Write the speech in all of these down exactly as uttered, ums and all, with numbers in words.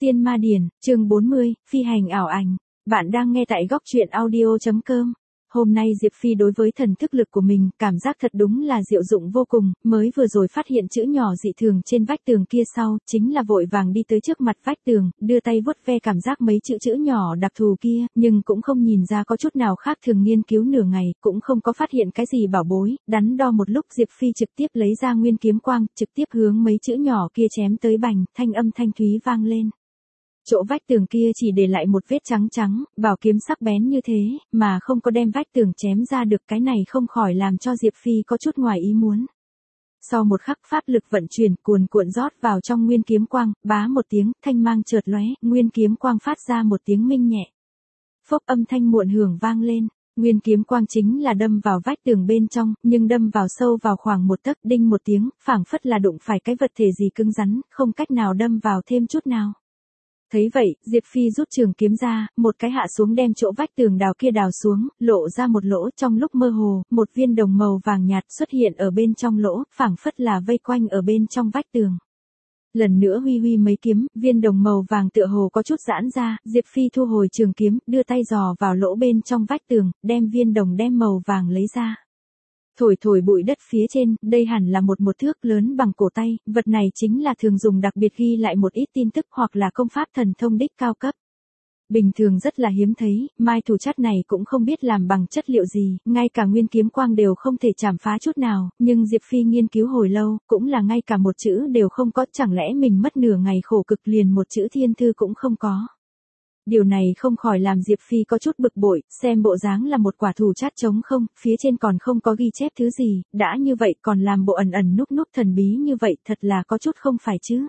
Tiên Ma Điển, chương bốn mươi, Phi hành ảo ảnh. Bạn đang nghe tại góc truyện audio chấm com. Hôm nay Diệp Phi đối với thần thức lực của mình, cảm giác thật đúng là diệu dụng vô cùng, mới vừa rồi phát hiện chữ nhỏ dị thường trên vách tường kia sau, chính là vội vàng đi tới trước mặt vách tường, đưa tay vuốt ve cảm giác mấy chữ chữ nhỏ đặc thù kia, nhưng cũng không nhìn ra có chút nào khác thường, nghiên cứu nửa ngày, cũng không có phát hiện cái gì bảo bối, đắn đo một lúc Diệp Phi trực tiếp lấy ra nguyên kiếm quang, trực tiếp hướng mấy chữ nhỏ kia chém tới, bành, thanh âm thanh thúy vang lên. Chỗ vách tường kia chỉ để lại một vết trắng trắng, bảo kiếm sắc bén như thế, mà không có đem vách tường chém ra được, cái này không khỏi làm cho Diệp Phi có chút ngoài ý muốn. Sau một khắc pháp lực vận chuyển cuồn cuộn rót vào trong nguyên kiếm quang, bá một tiếng, thanh mang chợt lóe, nguyên kiếm quang phát ra một tiếng minh nhẹ. Phốc, âm thanh muộn hưởng vang lên, nguyên kiếm quang chính là đâm vào vách tường bên trong, nhưng đâm vào sâu vào khoảng một tấc, đinh một tiếng, phảng phất là đụng phải cái vật thể gì cứng rắn, không cách nào đâm vào thêm chút nào. Thấy vậy, Diệp Phi rút trường kiếm ra, một cái hạ xuống đem chỗ vách tường đào kia đào xuống, lộ ra một lỗ, trong lúc mơ hồ, một viên đồng màu vàng nhạt xuất hiện ở bên trong lỗ, phảng phất là vây quanh ở bên trong vách tường. Lần nữa huy huy mấy kiếm, viên đồng màu vàng tựa hồ có chút giãn ra, Diệp Phi thu hồi trường kiếm, đưa tay dò vào lỗ bên trong vách tường, đem viên đồng đem màu vàng lấy ra. Thổi thổi bụi đất phía trên, đây hẳn là một một thước lớn bằng cổ tay, vật này chính là thường dùng đặc biệt ghi lại một ít tin tức hoặc là công pháp thần thông đích cao cấp. Bình thường rất là hiếm thấy, mai thủ chát này cũng không biết làm bằng chất liệu gì, ngay cả nguyên kiếm quang đều không thể chảm phá chút nào, nhưng Diệp Phi nghiên cứu hồi lâu, cũng là ngay cả một chữ đều không có, chẳng lẽ mình mất nửa ngày khổ cực liền một chữ thiên thư cũng không có. Điều này không khỏi làm Diệp Phi có chút bực bội, xem bộ dáng là một quả thủ chát trống không, phía trên còn không có ghi chép thứ gì, đã như vậy còn làm bộ ẩn ẩn núp núp thần bí như vậy, thật là có chút không phải chứ.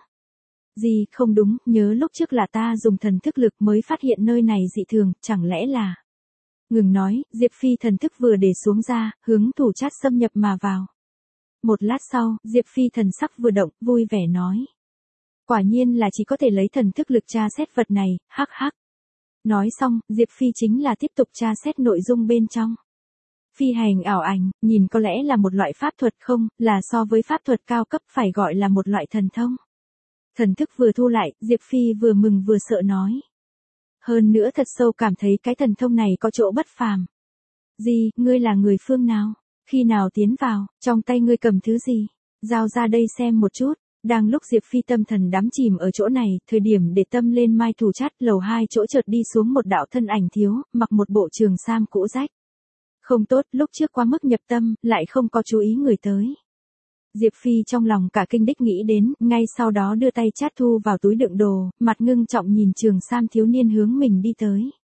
Gì, không đúng, nhớ lúc trước là ta dùng thần thức lực mới phát hiện nơi này dị thường, chẳng lẽ là... Ngừng nói, Diệp Phi thần thức vừa để xuống ra, hướng thủ chát xâm nhập mà vào. Một lát sau, Diệp Phi thần sắc vừa động, vui vẻ nói. Quả nhiên là chỉ có thể lấy thần thức lực tra xét vật này, hắc hắc. Nói xong, Diệp Phi chính là tiếp tục tra xét nội dung bên trong. Phi hành ảo ảnh, nhìn có lẽ là một loại pháp thuật không, là so với pháp thuật cao cấp phải gọi là một loại thần thông. Thần thức vừa thu lại, Diệp Phi vừa mừng vừa sợ nói. Hơn nữa thật sâu cảm thấy cái thần thông này có chỗ bất phàm. Gì, ngươi là người phương nào? Khi nào tiến vào, trong tay ngươi cầm thứ gì? Giao ra đây xem một chút. Đang lúc Diệp Phi tâm thần đắm chìm ở chỗ này, thời điểm để tâm lên mai thủ chát, lầu hai chỗ chợt đi xuống một đạo thân ảnh thiếu, mặc một bộ trường sam cũ rách. Không tốt, lúc trước quá mức nhập tâm, lại không có chú ý người tới. Diệp Phi trong lòng cả kinh đích nghĩ đến, ngay sau đó đưa tay chát thu vào túi đựng đồ, mặt ngưng trọng nhìn trường sam thiếu niên hướng mình đi tới.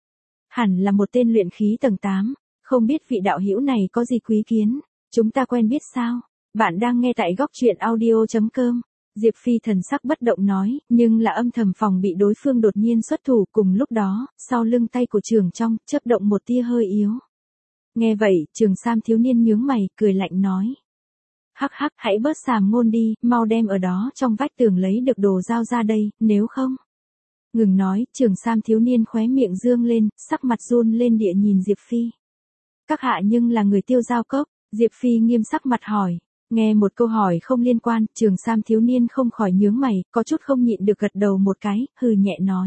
Hẳn là một tên luyện khí tầng tám, không biết vị đạo hữu này có gì quý kiến, chúng ta quen biết sao? Bạn đang nghe tại góc truyện audio chấm com. Diệp Phi thần sắc bất động nói, nhưng là âm thầm phòng bị đối phương đột nhiên xuất thủ, cùng lúc đó, sau lưng tay của trường trong, chớp động một tia hơi yếu. Nghe vậy, trường sam thiếu niên nhướng mày, cười lạnh nói. Hắc hắc, hãy bớt sàm ngôn đi, mau đem ở đó trong vách tường lấy được đồ giao ra đây, nếu không. Ngừng nói, trường sam thiếu niên khóe miệng dương lên, sắc mặt run lên địa nhìn Diệp Phi. Các hạ nhưng là người Tiêu Giao Cốc, Diệp Phi nghiêm sắc mặt hỏi. Nghe một câu hỏi không liên quan, trường sam thiếu niên không khỏi nhướng mày, có chút không nhịn được gật đầu một cái, hừ nhẹ nói.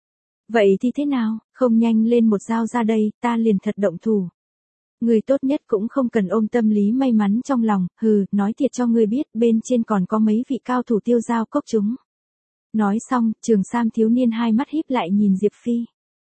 Vậy thì thế nào, không nhanh lên một dao ra đây, ta liền thật động thủ. Người tốt nhất cũng không cần ôm tâm lý may mắn trong lòng, hừ, nói thiệt cho ngươi biết, bên trên còn có mấy vị cao thủ Tiêu Giao Cốc chúng. Nói xong, trường sam thiếu niên hai mắt híp lại nhìn Diệp Phi.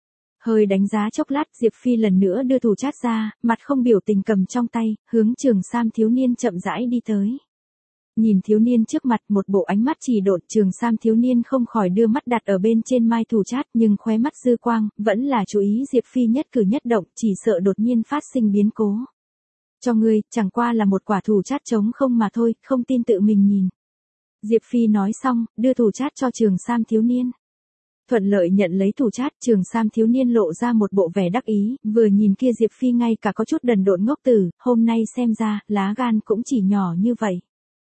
Hơi đánh giá chốc lát, Diệp Phi lần nữa đưa thủ chát ra, mặt không biểu tình cầm trong tay, hướng trường sam thiếu niên chậm rãi đi tới. Nhìn thiếu niên trước mặt, một bộ ánh mắt chỉ độn, trường sam thiếu niên không khỏi đưa mắt đặt ở bên trên mai thủ chát, nhưng khóe mắt dư quang, vẫn là chú ý Diệp Phi nhất cử nhất động, chỉ sợ đột nhiên phát sinh biến cố. Cho ngươi, chẳng qua là một quả thủ chát trống không mà thôi, không tin tự mình nhìn. Diệp Phi nói xong, đưa thủ chát cho trường sam thiếu niên. Thuận lợi nhận lấy thủ chát, trường sam thiếu niên lộ ra một bộ vẻ đắc ý, vừa nhìn kia Diệp Phi ngay cả có chút đần độn ngốc tử, hôm nay xem ra, lá gan cũng chỉ nhỏ như vậy.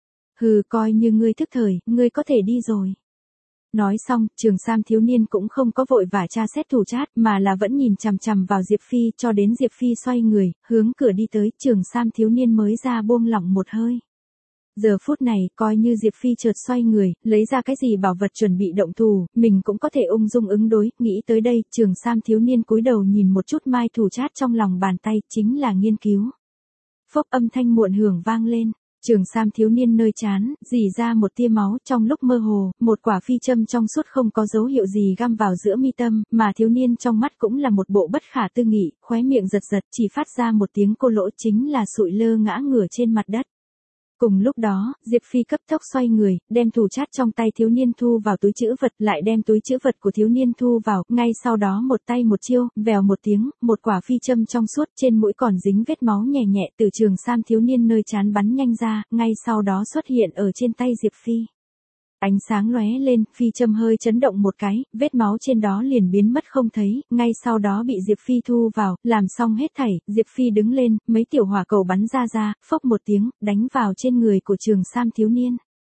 Hừ, coi như ngươi thức thời, ngươi có thể đi rồi. Nói xong, trường sam thiếu niên cũng không có vội vã tra xét thủ chát, mà là vẫn nhìn chằm chằm vào Diệp Phi, cho đến Diệp Phi xoay người, hướng cửa đi tới, trường sam thiếu niên mới ra buông lỏng một hơi. Giờ phút này, coi như Diệp Phi chợt xoay người, lấy ra cái gì bảo vật chuẩn bị động thủ, mình cũng có thể ung dung ứng đối, nghĩ tới đây, Trường Sam thiếu niên cúi đầu nhìn một chút mai thủ chát trong lòng bàn tay, chính là nghiên cứu. Phốc âm thanh muộn hưởng vang lên, Trường Sam thiếu niên nơi trán, rỉ ra một tia máu, trong lúc mơ hồ, một quả phi châm trong suốt không có dấu hiệu gì găm vào giữa mi tâm, mà thiếu niên trong mắt cũng là một bộ bất khả tư nghị, khóe miệng giật giật, chỉ phát ra một tiếng cô lỗ, chính là sụi lơ ngã ngửa trên mặt đất. Cùng lúc đó, Diệp Phi cấp tốc xoay người, đem thủ chát trong tay thiếu niên thu vào túi trữ vật, lại đem túi trữ vật của thiếu niên thu vào, ngay sau đó một tay một chiêu, vèo một tiếng, một quả phi châm trong suốt trên mũi còn dính vết máu nhẹ nhẹ từ Trường Sam thiếu niên nơi trán bắn nhanh ra, ngay sau đó xuất hiện ở trên tay Diệp Phi. Ánh sáng lóe lên, phi châm hơi chấn động một cái, vết máu trên đó liền biến mất không thấy, ngay sau đó bị Diệp Phi thu vào, làm xong hết thảy, Diệp Phi đứng lên, mấy tiểu hỏa cầu bắn ra ra, phốc một tiếng, đánh vào trên người của Trường Sam thiếu niên.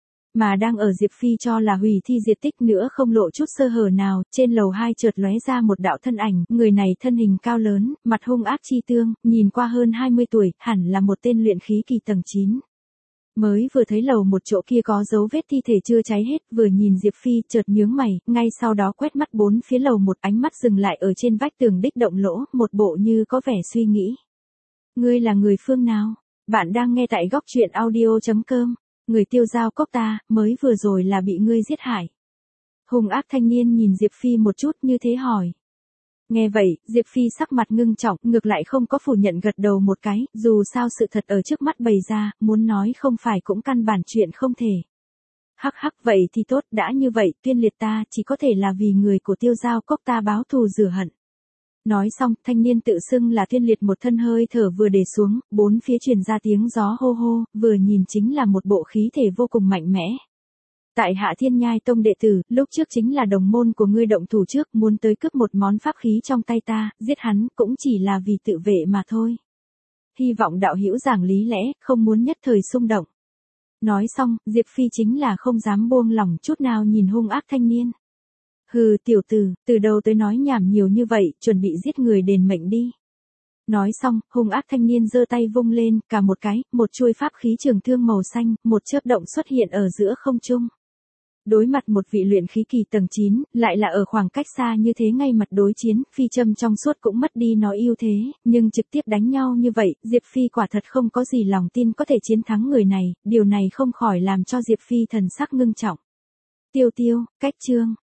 Mà đang ở Diệp Phi cho là hủy thi diệt tích nữa không lộ chút sơ hở nào, trên lầu hai chợt lóe ra một đạo thân ảnh, người này thân hình cao lớn, mặt hung ác chi tương, nhìn qua hơn hai mươi tuổi, hẳn là một tên luyện khí kỳ tầng chín. Mới vừa thấy lầu một chỗ kia có dấu vết thi thể chưa cháy hết, vừa nhìn Diệp Phi chợt nhướng mày, ngay sau đó quét mắt bốn phía lầu một, ánh mắt dừng lại ở trên vách tường đích động lỗ, một bộ như có vẻ suy nghĩ. Ngươi là người phương nào? Bạn đang nghe tại góc truyện audio chấm com. Người Tiêu Giao Cốc ta, mới vừa rồi là bị ngươi giết hại. Hung ác thanh niên nhìn Diệp Phi một chút như thế hỏi. Nghe vậy, Diệp Phi sắc mặt ngưng trọng, ngược lại không có phủ nhận gật đầu một cái, dù sao sự thật ở trước mắt bày ra, muốn nói không phải cũng căn bản chuyện không thể. Hắc hắc, vậy thì tốt, đã như vậy, Tuyên Liệt ta chỉ có thể là vì người của Tiêu Giao Cốc ta báo thù rửa hận. Nói xong, thanh niên tự xưng là Tuyên Liệt một thân hơi thở vừa để xuống, bốn phía truyền ra tiếng gió hô hô, vừa nhìn chính là một bộ khí thể vô cùng mạnh mẽ. Tại Hạ Thiên Nhai Tông đệ tử, lúc trước chính là đồng môn của ngươi động thủ trước, muốn tới cướp một món pháp khí trong tay ta, giết hắn, cũng chỉ là vì tự vệ mà thôi. Hy vọng đạo hữu giảng lý lẽ, không muốn nhất thời xung động. Nói xong, Diệp Phi chính là không dám buông lỏng chút nào nhìn hung ác thanh niên. Hừ, tiểu tử, từ đầu tới nói nhảm nhiều như vậy, chuẩn bị giết người đền mệnh đi. Nói xong, hung ác thanh niên giơ tay vung lên, cả một cái, một chuôi pháp khí trường thương màu xanh, một chớp động xuất hiện ở giữa không trung. Đối mặt một vị luyện khí kỳ tầng chín, lại là ở khoảng cách xa như thế ngay mặt đối chiến, phi châm trong suốt cũng mất đi nó ưu thế, nhưng trực tiếp đánh nhau như vậy, Diệp Phi quả thật không có gì lòng tin có thể chiến thắng người này, điều này không khỏi làm cho Diệp Phi thần sắc ngưng trọng. Tiêu tiêu, cách chương,